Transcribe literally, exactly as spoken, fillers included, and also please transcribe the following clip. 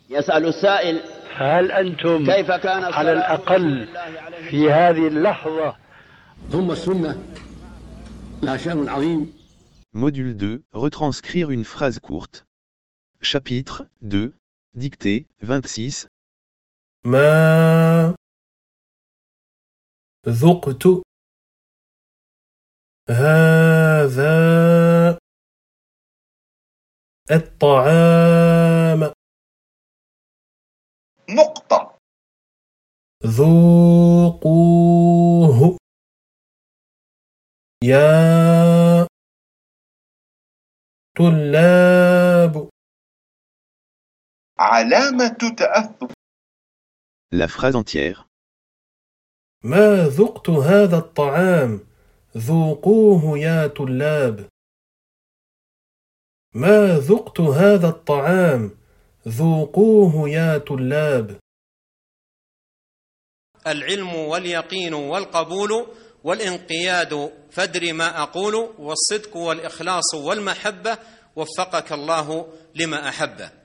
يسأل السائل: هل أنتم كيف كان على الأقل في هذه اللحظة؟ ثم السنة لها شأن عظيم. Module deux, retranscrire une phrase courte. Chapitre deux, dictée, vingt-six. ما ذقت هذا الطعام. نقطة. ذوقوه يا طلاب. علامة تأثر. La phrase entière. ما ذقت هذا الطعام. ذوقوه يا طلاب. ما ذقت هذا الطعام. ذوقوه يا طلاب. العلم واليقين والقبول والانقياد فادر ما أقول، والصدق والإخلاص والمحبة، وفقك الله لما أحبه.